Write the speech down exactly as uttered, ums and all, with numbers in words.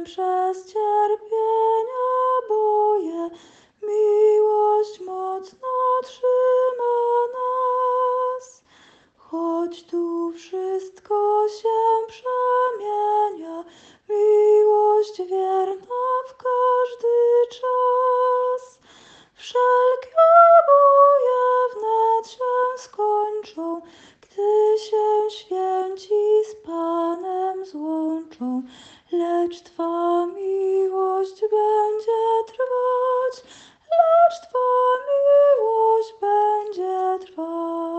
przez cierpienia boje, miłość mocno trzyma nas. Choć tu wszystko się przemienia, miłość wierna w każdy czas. Wszelkie boje wnet się skończą, gdy się święci z Panem złączą, lecz Twa miłość będzie trwać, lecz Twa miłość będzie trwać.